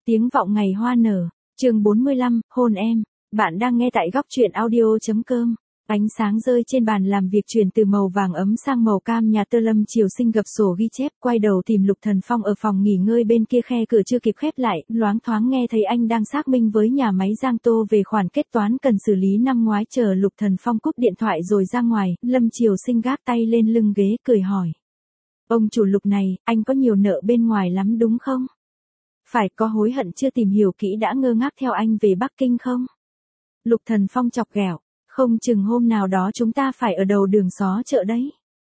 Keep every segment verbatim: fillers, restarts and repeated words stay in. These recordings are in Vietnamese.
Tiếng vọng ngày hoa nở, chương bốn mươi lăm, hôn em. Bạn đang nghe tại góc truyện audio chấm com. Ánh sáng rơi trên bàn làm việc chuyển từ màu vàng ấm sang màu cam nhà tơ. Lâm Triều Sinh gập sổ ghi chép, quay đầu tìm Lục Thần Phong ở phòng nghỉ ngơi bên kia. Khe cửa chưa kịp khép lại, loáng thoáng nghe thấy anh đang xác minh với nhà máy Giang Tô về khoản kết toán cần xử lý năm ngoái. Chờ Lục Thần Phong cúp điện thoại rồi ra ngoài, Lâm Triều Sinh gác tay lên lưng ghế cười hỏi. Ông chủ Lục này, anh có nhiều nợ bên ngoài lắm đúng không? Phải có hối hận chưa tìm hiểu kỹ đã ngơ ngác theo anh về Bắc Kinh không? Lục Thần Phong chọc ghẹo, không chừng hôm nào đó chúng ta phải ở đầu đường xó chợ đấy.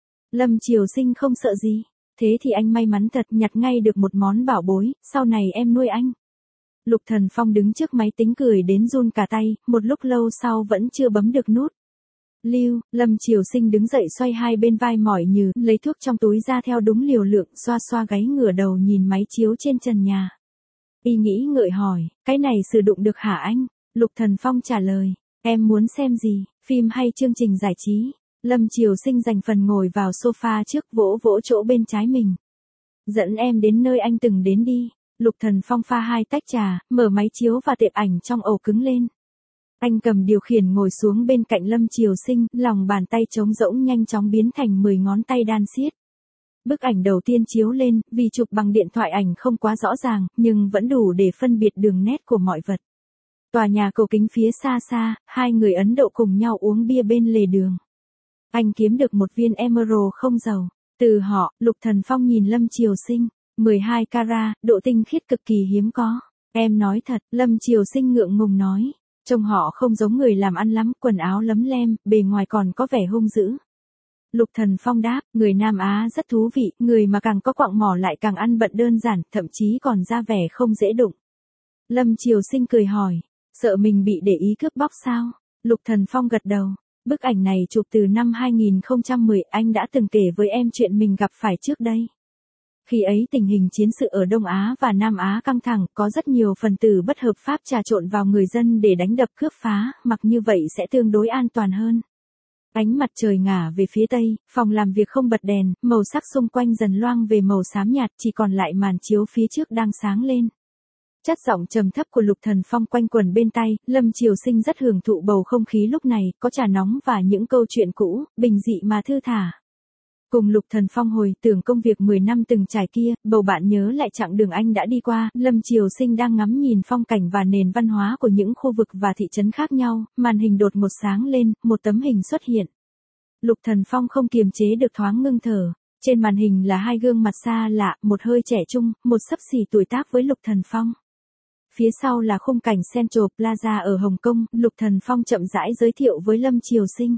Lâm Triều Sinh không sợ gì, thế thì anh may mắn thật, nhặt ngay được một món bảo bối, sau này em nuôi anh. Lục Thần Phong đứng trước máy tính cười đến run cả tay, một lúc lâu sau vẫn chưa bấm được nút. Lưu, Lâm Triều Sinh đứng dậy xoay hai bên vai mỏi nhừ, lấy thuốc trong túi ra theo đúng liều lượng, xoa xoa gáy ngửa đầu nhìn máy chiếu trên trần nhà. Y nghĩ ngợi hỏi, cái này sử dụng được hả anh? Lục Thần Phong trả lời, em muốn xem gì, phim hay chương trình giải trí? Lâm Triều Sinh dành phần ngồi vào sofa trước, vỗ vỗ chỗ bên trái mình. Dẫn em đến nơi anh từng đến đi. Lục Thần Phong pha hai tách trà, mở máy chiếu và tệp ảnh trong ổ cứng lên. Anh cầm điều khiển ngồi xuống bên cạnh Lâm Triều Sinh, lòng bàn tay trống rỗng nhanh chóng biến thành mười ngón tay đan xiết. Bức ảnh đầu tiên chiếu lên, vì chụp bằng điện thoại ảnh không quá rõ ràng, nhưng vẫn đủ để phân biệt đường nét của mọi vật. Tòa nhà cầu kính phía xa xa, hai người Ấn Độ cùng nhau uống bia bên lề đường. Anh kiếm được một viên emerald không dầu. Từ họ, Lục Thần Phong nhìn Lâm Triều Sinh, mười hai carat, độ tinh khiết cực kỳ hiếm có. Em nói thật, Lâm Triều Sinh ngượng ngùng nói. Trông họ không giống người làm ăn lắm, quần áo lấm lem, bề ngoài còn có vẻ hung dữ. Lục Thần Phong đáp, người Nam Á rất thú vị, người mà càng có quặng mỏ lại càng ăn bận đơn giản, thậm chí còn ra vẻ không dễ đụng. Lâm Triều Sinh cười hỏi, sợ mình bị để ý cướp bóc sao? Lục Thần Phong gật đầu, bức ảnh này chụp từ năm hai nghìn không trăm mười, anh đã từng kể với em chuyện mình gặp phải trước đây. Khi ấy tình hình chiến sự ở Đông Á và Nam Á căng thẳng, có rất nhiều phần tử bất hợp pháp trà trộn vào người dân để đánh đập cướp phá, mặc như vậy sẽ tương đối an toàn hơn. Ánh mặt trời ngả về phía tây, phòng làm việc không bật đèn, màu sắc xung quanh dần loang về màu xám nhạt, chỉ còn lại màn chiếu phía trước đang sáng lên. Chất giọng trầm thấp của Lục Thần Phong quanh quẩn bên tai, Lâm Triều Sinh rất hưởng thụ bầu không khí lúc này, có trà nóng và những câu chuyện cũ, bình dị mà thư thả. Cùng Lục Thần Phong hồi tưởng công việc mười năm từng trải kia, bầu bạn nhớ lại chặng đường anh đã đi qua, Lâm Triều Sinh đang ngắm nhìn phong cảnh và nền văn hóa của những khu vực và thị trấn khác nhau, màn hình đột ngột sáng lên, một tấm hình xuất hiện. Lục Thần Phong không kiềm chế được thoáng ngưng thở, trên màn hình là hai gương mặt xa lạ, một hơi trẻ trung, một xấp xỉ tuổi tác với Lục Thần Phong. Phía sau là khung cảnh Central Plaza ở Hồng Kông, Lục Thần Phong chậm rãi giới thiệu với Lâm Triều Sinh.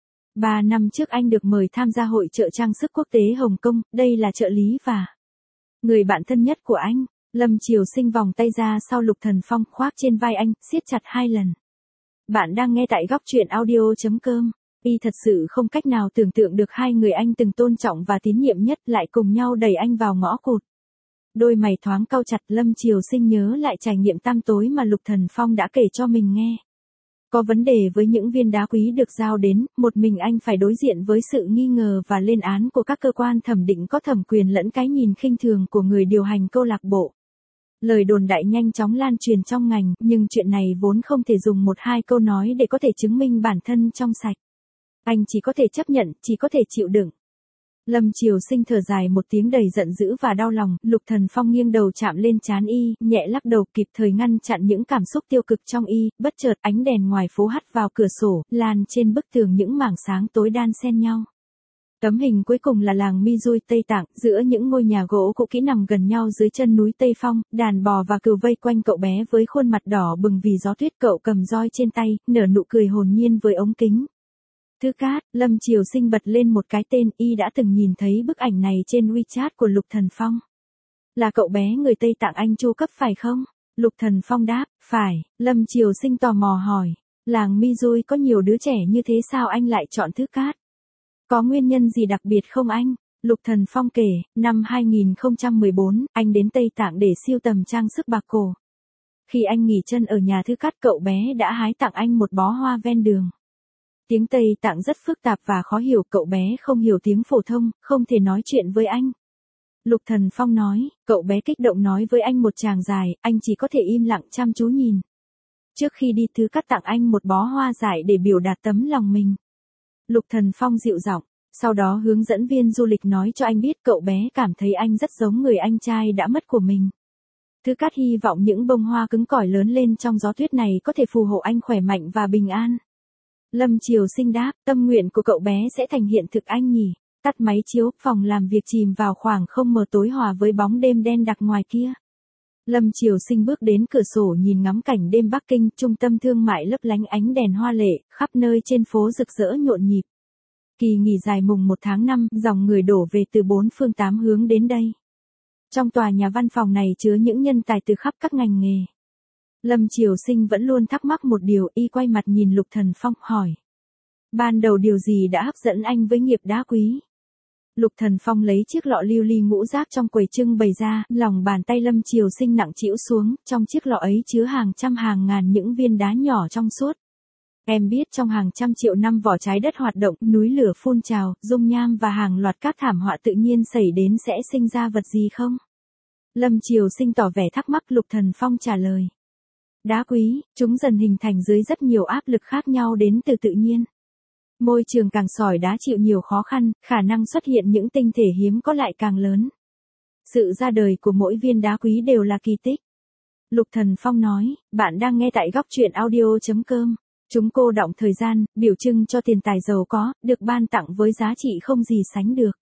Ba năm trước anh được mời tham gia hội chợ trang sức quốc tế Hồng Kông, đây là trợ lý và người bạn thân nhất của anh. Lâm Triều Sinh vòng tay ra sau Lục Thần Phong, khoác trên vai anh, siết chặt hai lần. Bạn đang nghe tại góc truyện audio chấm com. Y thật sự không cách nào tưởng tượng được hai người anh từng tôn trọng và tín nhiệm nhất lại cùng nhau đẩy anh vào ngõ cụt. Đôi mày thoáng cau chặt, Lâm Triều Sinh nhớ lại trải nghiệm tăm tối mà Lục Thần Phong đã kể cho mình nghe. Có vấn đề với những viên đá quý được giao đến, một mình anh phải đối diện với sự nghi ngờ và lên án của các cơ quan thẩm định có thẩm quyền lẫn cái nhìn khinh thường của người điều hành câu lạc bộ. Lời đồn đại nhanh chóng lan truyền trong ngành, nhưng chuyện này vốn không thể dùng một hai câu nói để có thể chứng minh bản thân trong sạch. Anh chỉ có thể chấp nhận, chỉ có thể chịu đựng. Lâm Triều Sinh thở dài một tiếng đầy giận dữ và đau lòng, Lục Thần Phong nghiêng đầu chạm lên trán y, nhẹ lắc đầu kịp thời ngăn chặn những cảm xúc tiêu cực trong y, bất chợt ánh đèn ngoài phố hắt vào cửa sổ, lan trên bức tường những mảng sáng tối đan xen nhau. Tấm hình cuối cùng là làng Mizui Tây Tạng, giữa những ngôi nhà gỗ cũ kỹ nằm gần nhau dưới chân núi Tây Phong, đàn bò và cừu vây quanh cậu bé với khuôn mặt đỏ bừng vì gió tuyết, cậu cầm roi trên tay, nở nụ cười hồn nhiên với ống kính. Thư Cát, Lâm Triều Sinh bật lên một cái tên, y đã từng nhìn thấy bức ảnh này trên WeChat của Lục Thần Phong. Là cậu bé người Tây Tạng anh chu cấp phải không? Lục Thần Phong đáp, phải. Lâm Triều Sinh tò mò hỏi, làng Mizui có nhiều đứa trẻ như thế sao anh lại chọn Thư Cát? Có nguyên nhân gì đặc biệt không anh? Lục Thần Phong kể, năm hai nghìn không trăm mười bốn, anh đến Tây Tạng để sưu tầm trang sức bạc cổ. Khi anh nghỉ chân ở nhà Thư Cát, cậu bé đã hái tặng anh một bó hoa ven đường. Tiếng Tây Tạng rất phức tạp và khó hiểu, cậu bé không hiểu tiếng phổ thông, không thể nói chuyện với anh. Lục Thần Phong nói, cậu bé kích động nói với anh một tràng dài, anh chỉ có thể im lặng chăm chú nhìn. Trước khi đi Thứ Cát tặng anh một bó hoa dại để biểu đạt tấm lòng mình. Lục Thần Phong dịu giọng, sau đó hướng dẫn viên du lịch nói cho anh biết cậu bé cảm thấy anh rất giống người anh trai đã mất của mình. Thứ Cát hy vọng những bông hoa cứng cỏi lớn lên trong gió tuyết này có thể phù hộ anh khỏe mạnh và bình an. Lâm Triều Sinh đáp, tâm nguyện của cậu bé sẽ thành hiện thực anh nhỉ. Tắt máy chiếu, phòng làm việc chìm vào khoảng không mờ tối hòa với bóng đêm đen đặc ngoài kia. Lâm Triều Sinh bước đến cửa sổ nhìn ngắm cảnh đêm Bắc Kinh, trung tâm thương mại lấp lánh ánh đèn hoa lệ, khắp nơi trên phố rực rỡ nhộn nhịp. Kỳ nghỉ dài mùng một tháng năm, dòng người đổ về từ bốn phương tám hướng đến đây. Trong tòa nhà văn phòng này chứa những nhân tài từ khắp các ngành nghề. Lâm Triều Sinh vẫn luôn thắc mắc một điều, y quay mặt nhìn Lục Thần Phong, hỏi. Ban đầu điều gì đã hấp dẫn anh với nghiệp đá quý? Lục Thần Phong lấy chiếc lọ lưu ly ngũ giác trong quầy trưng bày ra, lòng bàn tay Lâm Triều Sinh nặng trĩu xuống, trong chiếc lọ ấy chứa hàng trăm hàng ngàn những viên đá nhỏ trong suốt. Em biết trong hàng trăm triệu năm vỏ trái đất hoạt động, núi lửa phun trào, dung nham và hàng loạt các thảm họa tự nhiên xảy đến sẽ sinh ra vật gì không? Lâm Triều Sinh tỏ vẻ thắc mắc. Lục Thần Phong trả lời. Đá quý, chúng dần hình thành dưới rất nhiều áp lực khác nhau đến từ tự nhiên. Môi trường càng sỏi đá chịu nhiều khó khăn, khả năng xuất hiện những tinh thể hiếm có lại càng lớn. Sự ra đời của mỗi viên đá quý đều là kỳ tích. Lục Thần Phong nói, bạn đang nghe tại góc truyện audio chấm com. Chúng cô đọng thời gian, biểu trưng cho tiền tài giàu có, được ban tặng với giá trị không gì sánh được.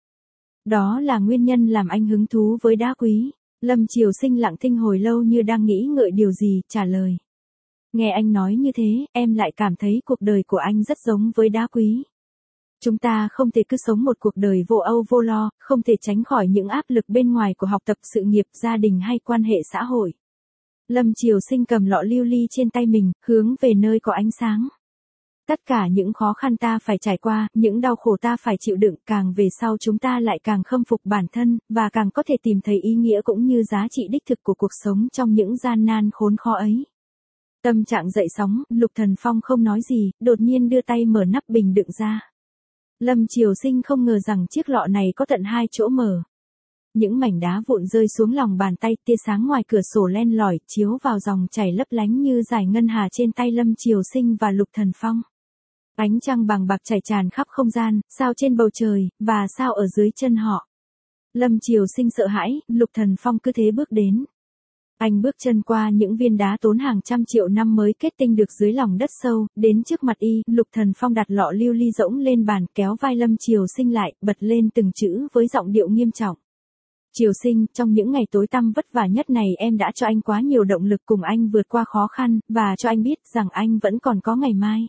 Đó là nguyên nhân làm anh hứng thú với đá quý. Lâm Triều Sinh lặng thinh hồi lâu như đang nghĩ ngợi điều gì, trả lời. Nghe anh nói như thế, em lại cảm thấy cuộc đời của anh rất giống với đá quý. Chúng ta không thể cứ sống một cuộc đời vô âu vô lo, không thể tránh khỏi những áp lực bên ngoài của học tập, sự nghiệp, gia đình hay quan hệ xã hội. Lâm Triều Sinh cầm lọ lưu ly trên tay mình, hướng về nơi có ánh sáng. Tất cả những khó khăn ta phải trải qua, những đau khổ ta phải chịu đựng, càng về sau chúng ta lại càng khâm phục bản thân, và càng có thể tìm thấy ý nghĩa cũng như giá trị đích thực của cuộc sống trong những gian nan khốn khó ấy. Tâm trạng dậy sóng, Lục Thần Phong không nói gì, đột nhiên đưa tay mở nắp bình đựng ra. Lâm Triều Sinh không ngờ rằng chiếc lọ này có tận hai chỗ mở. Những mảnh đá vụn rơi xuống lòng bàn tay, tia sáng ngoài cửa sổ len lỏi, chiếu vào dòng chảy lấp lánh như dải ngân hà trên tay Lâm Triều Sinh và Lục Thần Phong. Ánh trăng bàng bạc chảy tràn khắp không gian, sao trên bầu trời, và sao ở dưới chân họ. Lâm Triều Sinh sợ hãi, Lục Thần Phong cứ thế bước đến. Anh bước chân qua những viên đá tốn hàng trăm triệu năm mới kết tinh được dưới lòng đất sâu, đến trước mặt y, Lục Thần Phong đặt lọ lưu ly rỗng lên bàn, kéo vai Lâm Triều Sinh lại, bật lên từng chữ với giọng điệu nghiêm trọng. Triều Sinh, trong những ngày tối tăm vất vả nhất này em đã cho anh quá nhiều động lực cùng anh vượt qua khó khăn, và cho anh biết rằng anh vẫn còn có ngày mai.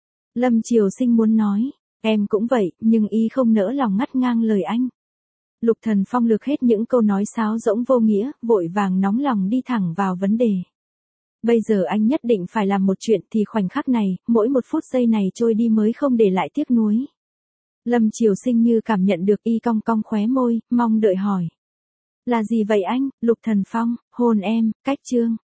Lâm Triều Sinh muốn nói, em cũng vậy, nhưng y không nỡ lòng ngắt ngang lời anh. Lục Thần Phong lược hết những câu nói sáo rỗng vô nghĩa, vội vàng nóng lòng đi thẳng vào vấn đề. Bây giờ anh nhất định phải làm một chuyện, thì khoảnh khắc này, mỗi một phút giây này trôi đi mới không để lại tiếc nuối. Lâm Triều Sinh như cảm nhận được y cong cong khóe môi, mong đợi hỏi. Là gì vậy anh? Lục Thần Phong, hôn em, cách chương.